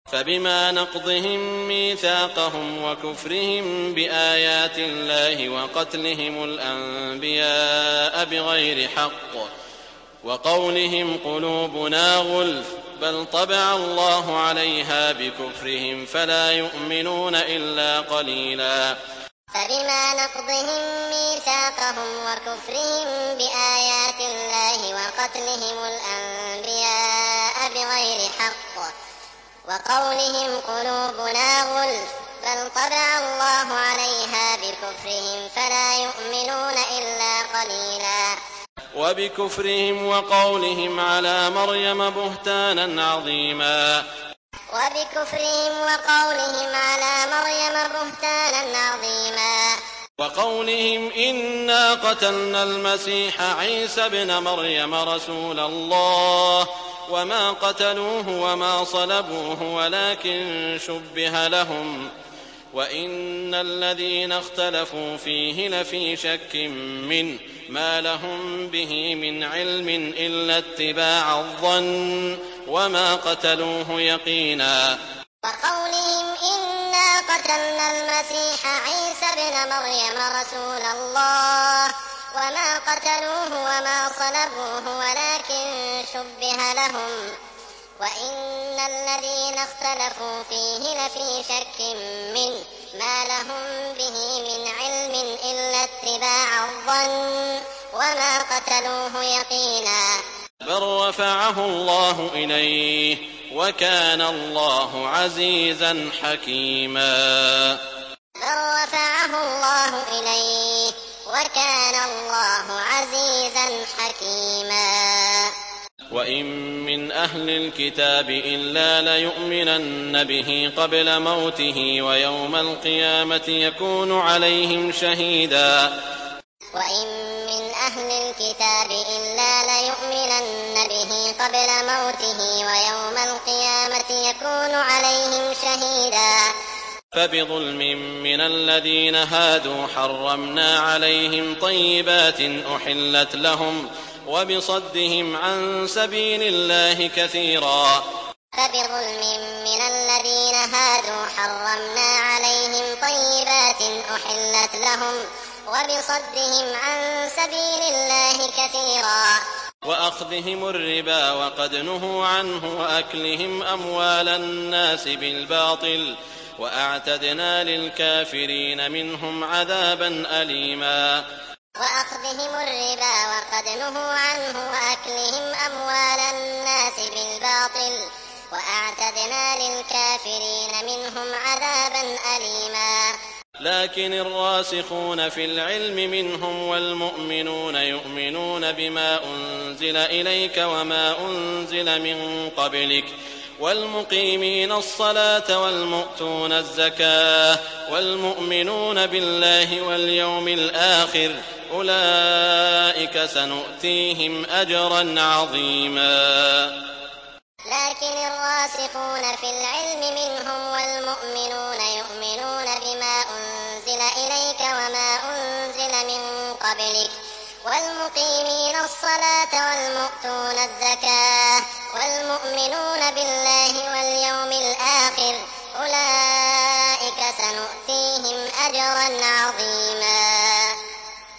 فبما نقضهم ميثاقهم وكفرهم بآيات الله وقتلهم الأنبياء بغير حق وقولهم قلوبنا غلف بل طبع الله عليها بكفرهم فلا يؤمنون إلا قليلا. فبما نقضهم ميثاقهم وكفرهم بآيات الله وقتلهم الأنبياء بغير حق وقولهم قلوبنا غلف بل طبع الله عليها بكفرهم فلا يؤمنون إلا قليلا. وبكفرهم وقولهم على مريم بهتانا عظيما. وبكفرهم وقولهم على مريم بهتانا عظيما. وقولهم إنا قتلنا المسيح عيسى ابن مريم رسول الله وما قتلوه وما صلبوه ولكن شبه لهم وإن الذين اختلفوا فيه لفي شك منه ما لهم به من علم إلا اتباع الظن وما قتلوه يقينا. وقولهم إنا قتلنا المسيح عيسى ابن مريم رسول الله وما قتلوه وما صلبوه ولكن شبه لهم وإن الذين اختلفوا فيه لفي شك منه ما لهم به من علم إلا اتباع الظن وما قتلوه يقينا. بل رفعه الله إليه وكان الله عزيزا حكيما. بل رفعه الله إليه وكان الله عزيزا حكيما. وإن من أهل الكتاب إلا ليؤمنن به قبل موته ويوم القيامة يكون عليهم شهيدا. وإن من أهل الكتاب إلا ليؤمنن به قبل موته ويوم القيامة يكون عليهم شهيدا. فبظلم من الذين هادوا حرمنا عليهم طيبات أحلت لهم وبصدهم عن سبيل الله كثيرا. فبظلم من الذين هادوا حرمنا عليهم طيبات أحلت لهم وبصدهم عن سبيل الله كثيرا. وأخذهم الربا وقد نهوا عنه وأكلهم أموال الناس بالباطل وأعتدنا للكافرين منهم عذابا أليما. وأخذهم الربا وقد نهوا عنه وأكلهم أموال الناس بالباطل وأعتدنا للكافرين منهم عذابا أليما. لكن الراسخون في العلم منهم والمؤمنون يؤمنون بما أنزل إليك وما أنزل من قبلك والمقيمين الصلاة والمؤتون الزكاة والمؤمنون بالله واليوم الآخر أولئك سنؤتيهم أجرا عظيما. لكن الراسخون في العلم منهم والمؤمنون يؤمنون بما أنزل إليك وما أنزل من قبلك والمقيمين الصلاة والمؤتون الزكاة والمؤمنون بالله واليوم الآخر أولئك سنؤتيهم أجرا عظيما.